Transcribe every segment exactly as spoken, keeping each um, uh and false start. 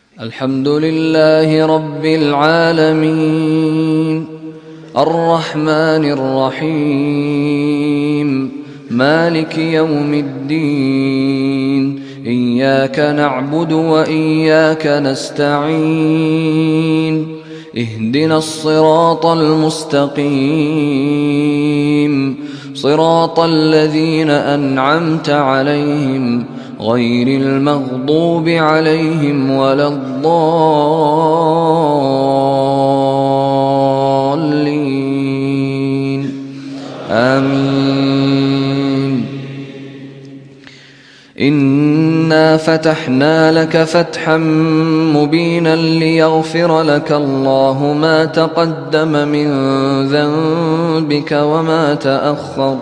الحمد لله رب العالمين الرحمن الرحيم مالك يوم الدين إياك نعبد وإياك نستعين اهدنا الصراط المستقيم صراط الذين أنعمت عليهم غير المغضوب عليهم ولا الضالين آمين. إنا فتحنا لك فتحا مبينا ليغفر لك الله ما تقدم من ذنبك وما تأخر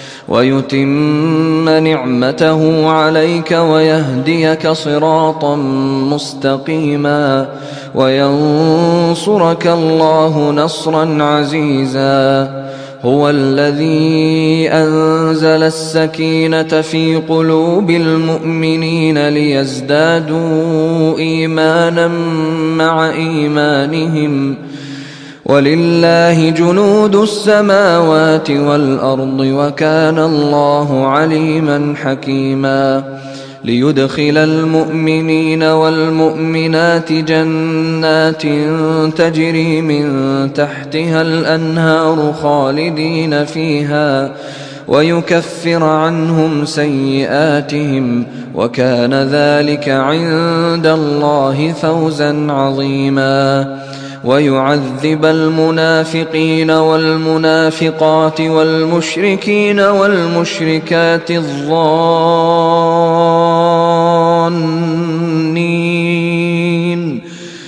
ويتم نعمته عليك ويهديك صراطا مستقيما وينصرك الله نصرا عزيزا. هو الذي أنزل السكينة في قلوب المؤمنين ليزدادوا إيمانا مع إيمانهم ولله جنود السماوات والأرض وكان الله عليما حكيما. ليدخل المؤمنين والمؤمنات جنات تجري من تحتها الأنهار خالدين فيها ويكفر عنهم سيئاتهم وكان ذلك عند الله فوزا عظيما. ويعذب المنافقين والمنافقات والمشركين والمشركات الظانين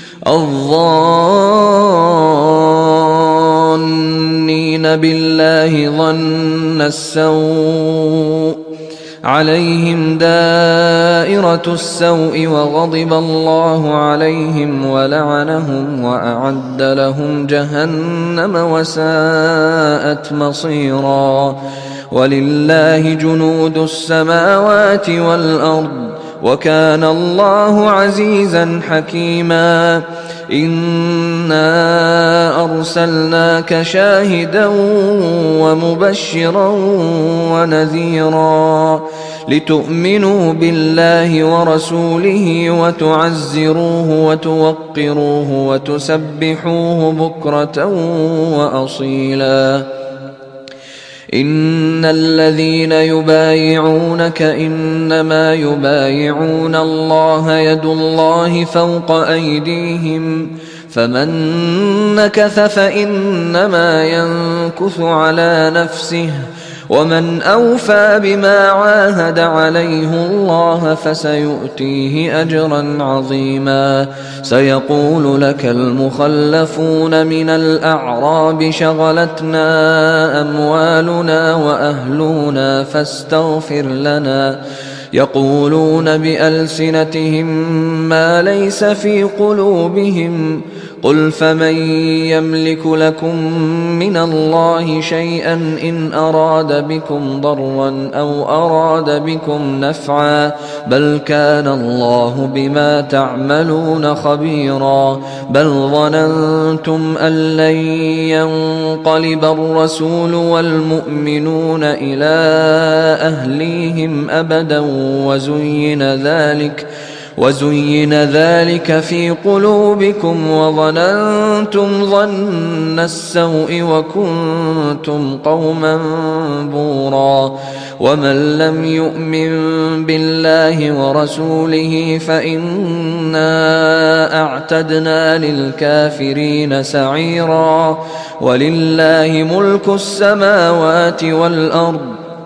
الظانين بالله ظن السوء عليهم دائرة السوء وغضب الله عليهم ولعنهم وأعد لهم جهنم وساءت مصيرا. ولله جنود السماوات والأرض وكان الله عزيزا حكيما. إنا أرسلناك شاهدا ومبشرا ونذيرا لتؤمنوا بالله ورسوله وتعزروه وتوقروه وتسبحوه بكرة وأصيلا. إن الذين يبايعونك إنما يبايعون الله يد الله فوق أيديهم فمن نكث فإنما ينكث على نفسه ومن أوفى بما عاهد عليه الله فسيؤتيه أجرا عظيما. سيقول لك المخلفون من الأعراب شغلتنا أموالنا وأهلنا فاستغفر لنا يقولون بألسنتهم ما ليس في قلوبهم قل فمن يملك لكم من الله شيئا إن أراد بكم ضرا أو أراد بكم نفعا بل كان الله بما تعملون خبيرا. بل ظننتم أن لن ينقلب الرسول والمؤمنون إلى أهليهم أبدا وزين ذلك وزين ذلك في قلوبكم وظننتم ظن السوء وكنتم قوما بورا. ومن لم يؤمن بالله ورسوله فإنا أعتدنا للكافرين سعيرا. ولله ملك السماوات والأرض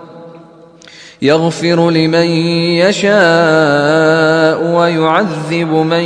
يغفر لمن يشاء ويعذب من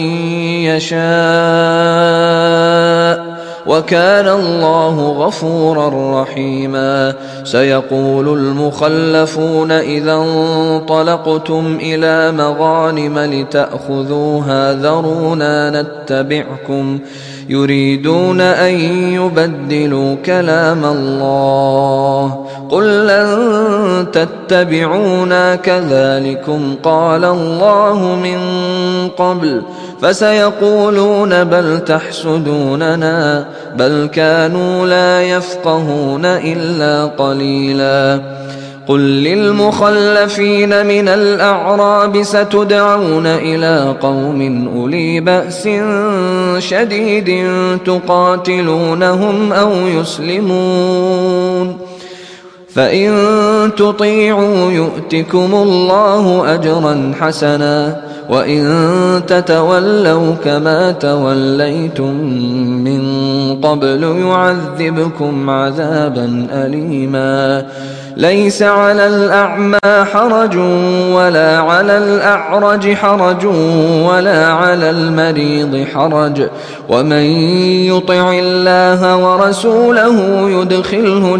يشاء وكان الله غفورا رحيما. سيقول المخلفون إذا انطلقتم إلى مغانم لتأخذوها ذرونا نتبعكم يريدون أن يبدلوا كلام الله قل لن تتبعونا كذلكم قال الله من قبل فسيقولون بل تحسدوننا بل كانوا لا يفقهون إلا قليلا. قل للمخلفين من الأعراب ستدعون إلى قوم أولي بأس شديد تقاتلونهم أو يسلمون فإن تطيعوا يؤتكم الله أجرا حسنا وإن تتولوا كما توليتم من قبل يعذبكم عذابا أليما. ليس على الأعمى حرج ولا على الأعرج حرج ولا على المريض حرج ومن يطع الله ورسوله يدخله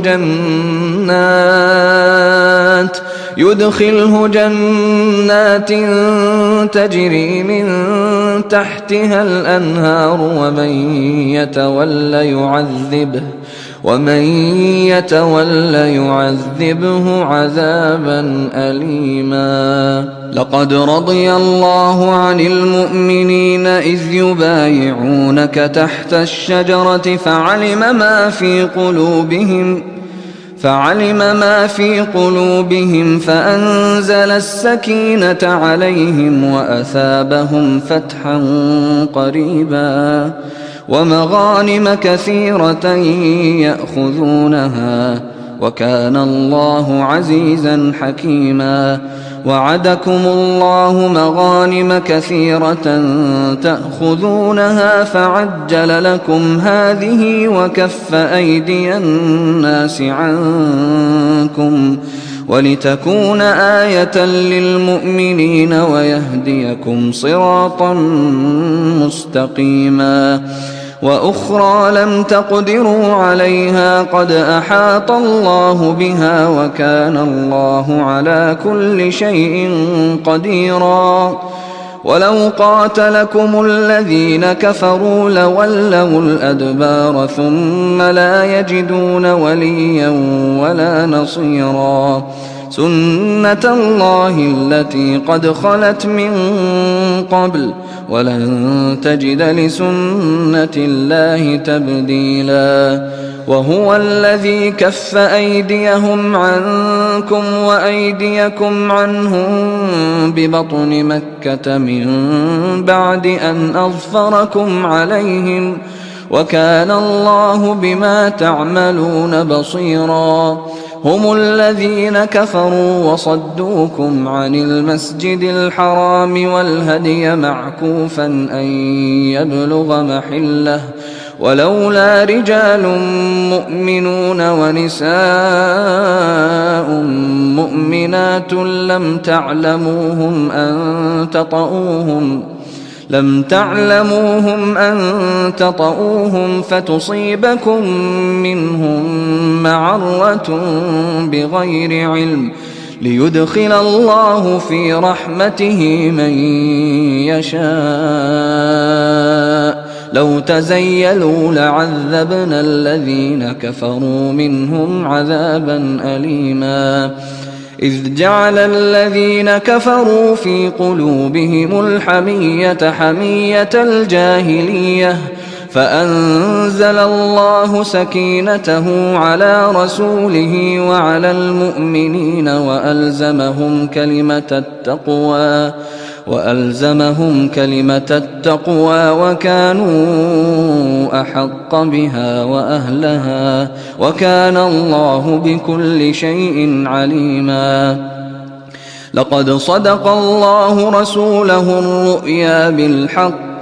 جنات يدخله جنات تجري من تحتها الأنهار ومن يتولى يعذبه ومن يتولى يعذبه عذابا أليما. لقد رضي الله عن المؤمنين إذ يبايعونك تحت الشجرة فعلم ما في قلوبهم فعلم ما في قلوبهم فأنزل السكينة عليهم وأثابهم فتحا قريبا ومغانم كثيرة يأخذونها وكان الله عزيزا حكيما. وعدكم الله مغانم كثيرة تأخذونها فعجل لكم هذه وكف أيدي الناس عنكم ولتكون آية للمؤمنين ويهديكم صراطا مستقيما. وأخرى لم تقدروا عليها قد أحاط الله بها وكان الله على كل شيء قديرا. ولو قاتلكم الذين كفروا لولوا الأدبار ثم لا يجدون وليا ولا نصيرا. سنة الله التي قد خلت من قبل ولن تجد لسنة الله تبديلا. وهو الذي كف أيديهم عنكم وأيديكم عنهم ببطن مكة من بعد أن أظفركم عليهم وكان الله بما تعملون بصيرا. هم الذين كفروا وصدوكم عن المسجد الحرام والهدي معكوفا أن يبلغ محله ولولا رجال مؤمنون ونساء مؤمنات لم تعلموهم أن تطؤوهم لم تعلموهم أن تطؤوهم فتصيبكم منهم معرة بغير علم ليدخل الله في رحمته من يشاء. لو تزيلوا لعذبنا الذين كفروا منهم عذابا أليما. إذ جعل الذين كفروا في قلوبهم الحمية حمية الجاهلية فأنزل الله سكينته على رسوله وعلى المؤمنين وألزمهم كلمة التقوى وألزمهم كلمة التقوى وكانوا أحق بها وأهلها وكان الله بكل شيء عليما. لقد صدق الله رسوله الرؤيا بالحق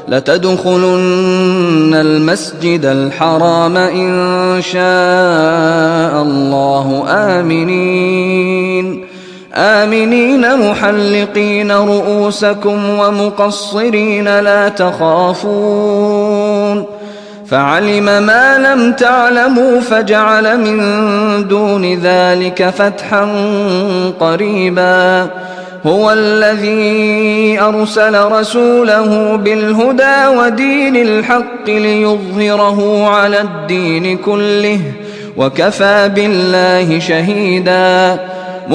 لتدخلن المسجد الحرام إن شاء الله آمنين آمنين محلقين رؤوسكم ومقصرين لا تخافون فعلم ما لم تعلموا فجعل من دون ذلك فتحا قريبا. هو الذي أرسل رسوله بالهدى ودين الحق ليظهره على الدين كله وكفى بالله شهيدا.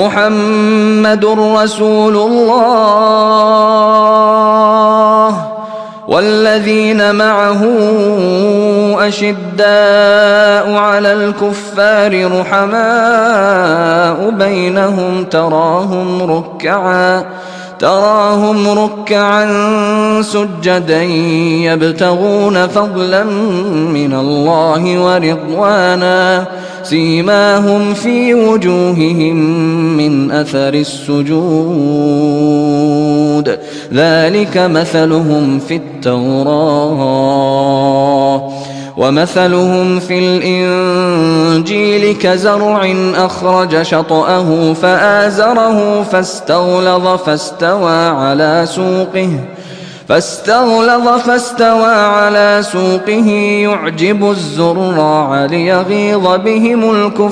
محمد رسول الله والذين معه أشداء على الكفار رحماء بينهم تراهم ركعا تراهم ركعا سجدا يبتغون فضلا من الله ورضوانا سيماهم في وجوههم من أثر السجود ذلك مثلهم في التوراة ومثلهم في الإنجيل كزرع أخرج شطأه فآزره فاستغلظ فاستوى على سوقه فاستغلظ فاستوى على سوقه يعجب الزراع ليغيظ بهم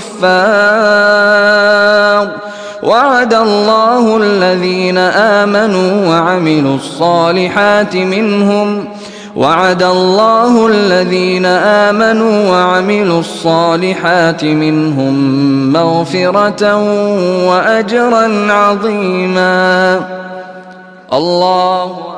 الكفار وعد الله الذين آمنوا وعملوا الصالحات منهم وعد الله الذين آمنوا وعملوا الصالحات منهم مغفرة وأجرا عظيما. الله